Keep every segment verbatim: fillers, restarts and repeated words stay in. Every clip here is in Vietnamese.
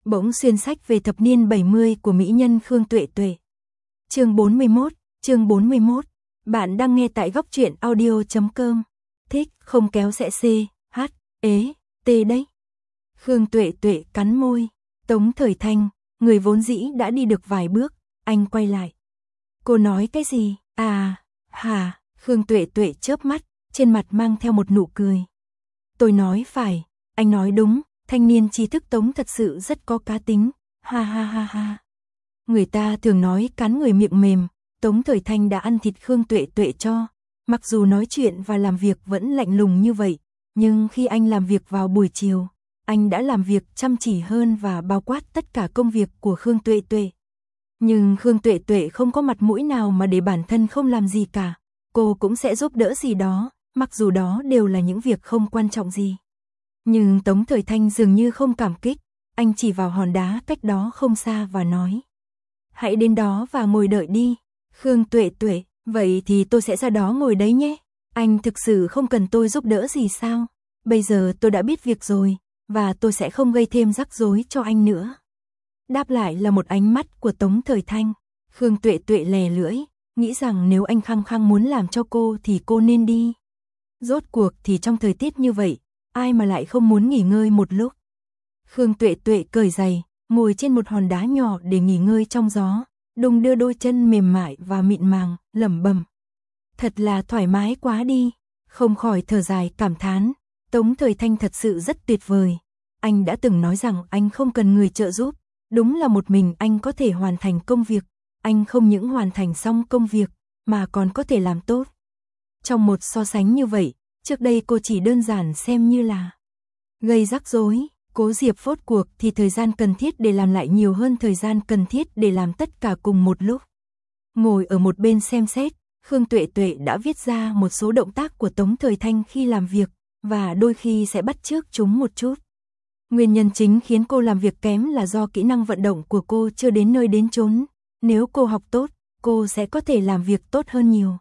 Bỗng xuyên sách về thập niên bảy mươi của mỹ nhân Khương Tuệ Tuệ. Chương bốn mươi mốt, chương bốn mươi mốt. Bạn đang nghe tại góc truyện audio chấm com. Thích không kéo sẽ C, H, ế, T đấy. Khương Tuệ Tuệ cắn môi. Tống Thời Thanh, người vốn dĩ đã đi được vài bước, anh quay lại. Cô nói cái gì? À, hả? Khương Tuệ Tuệ chớp mắt, trên mặt mang theo một nụ cười. Tôi nói phải, anh nói đúng, thanh niên trí thức Tống thật sự rất có cá tính, ha ha ha ha. Người ta thường nói cắn người miệng mềm, Tống Thời Thanh đã ăn thịt Khương Tuệ Tuệ cho. Mặc dù nói chuyện và làm việc vẫn lạnh lùng như vậy, nhưng khi anh làm việc vào buổi chiều, anh đã làm việc chăm chỉ hơn và bao quát tất cả công việc của Khương Tuệ Tuệ. Nhưng Khương Tuệ Tuệ không có mặt mũi nào mà để bản thân không làm gì cả, cô cũng sẽ giúp đỡ gì đó, mặc dù đó đều là những việc không quan trọng gì. Nhưng Tống Thời Thanh dường như không cảm kích, anh chỉ vào hòn đá cách đó không xa và nói. Hãy đến đó và ngồi đợi đi. Khương Tuệ Tuệ, vậy thì tôi sẽ ra đó ngồi đấy nhé. Anh thực sự không cần tôi giúp đỡ gì sao? Bây giờ tôi đã biết việc rồi, và tôi sẽ không gây thêm rắc rối cho anh nữa. Đáp lại là một ánh mắt của Tống Thời Thanh. Khương Tuệ Tuệ lè lưỡi, nghĩ rằng nếu anh khăng khăng muốn làm cho cô thì cô nên đi. Rốt cuộc thì trong thời tiết như vậy, ai mà lại không muốn nghỉ ngơi một lúc. Khương Tuệ Tuệ cởi giày, ngồi trên một hòn đá nhỏ để nghỉ ngơi trong gió, đung đưa đôi chân mềm mại và mịn màng, lẩm bẩm. Thật là thoải mái quá đi, không khỏi thở dài cảm thán, Tống Thời Thanh thật sự rất tuyệt vời. Anh đã từng nói rằng anh không cần người trợ giúp, đúng là một mình anh có thể hoàn thành công việc, anh không những hoàn thành xong công việc, mà còn có thể làm tốt. Trong một so sánh như vậy, trước đây cô chỉ đơn giản xem như là gây rắc rối, Cố Diệp phốt cuộc thì thời gian cần thiết để làm lại nhiều hơn thời gian cần thiết để làm tất cả cùng một lúc. Ngồi ở một bên xem xét, Khương Tuệ Tuệ đã viết ra một số động tác của Tống Thời Thanh khi làm việc, và đôi khi sẽ bắt chước chúng một chút. Nguyên nhân chính khiến cô làm việc kém là do kỹ năng vận động của cô chưa đến nơi đến chốn. Nếu cô học tốt, cô sẽ có thể làm việc tốt hơn nhiều.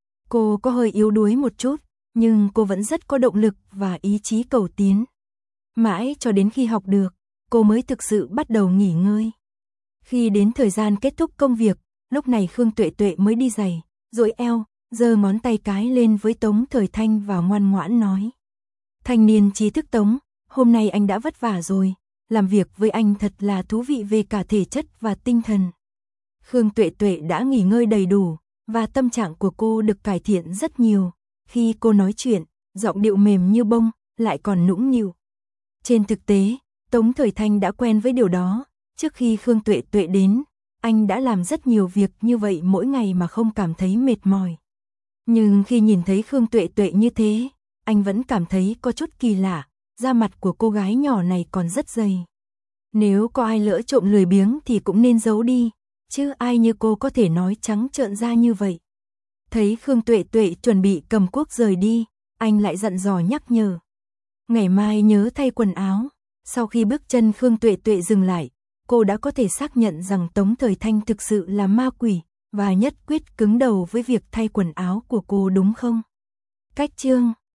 Cô có hơi yếu đuối một chút, nhưng cô vẫn rất có động lực và ý chí cầu tiến. Mãi cho đến khi học được, cô mới thực sự bắt đầu nghỉ ngơi. Khi đến thời gian kết thúc công việc, lúc này Khương Tuệ Tuệ mới đi giày, duỗi eo, giơ ngón tay cái lên với Tống Thời Thanh và ngoan ngoãn nói. Thanh niên trí thức Tống, hôm nay anh đã vất vả rồi, làm việc với anh thật là thú vị về cả thể chất và tinh thần. Khương Tuệ Tuệ đã nghỉ ngơi đầy đủ, và tâm trạng của cô được cải thiện rất nhiều. Khi cô nói chuyện, giọng điệu mềm như bông, lại còn nũng nịu. Trên thực tế, Tống Thời Thanh đã quen với điều đó, trước khi Khương Tuệ Tuệ đến, anh đã làm rất nhiều việc như vậy mỗi ngày mà không cảm thấy mệt mỏi. Nhưng khi nhìn thấy Khương Tuệ Tuệ như thế, anh vẫn cảm thấy có chút kỳ lạ, da mặt của cô gái nhỏ này còn rất dày. Nếu có ai lỡ trộm lười biếng thì cũng nên giấu đi, chứ ai như cô có thể nói trắng trợn ra như vậy. Thấy Khương Tuệ Tuệ chuẩn bị cầm cuốc rời đi, anh lại dặn dò nhắc nhở. Ngày mai nhớ thay quần áo. Sau khi bước chân Khương Tuệ Tuệ dừng lại, cô đã có thể xác nhận rằng Tống Thời Thanh thực sự là ma quỷ, và nhất quyết cứng đầu với việc thay quần áo của cô đúng không? Cách chương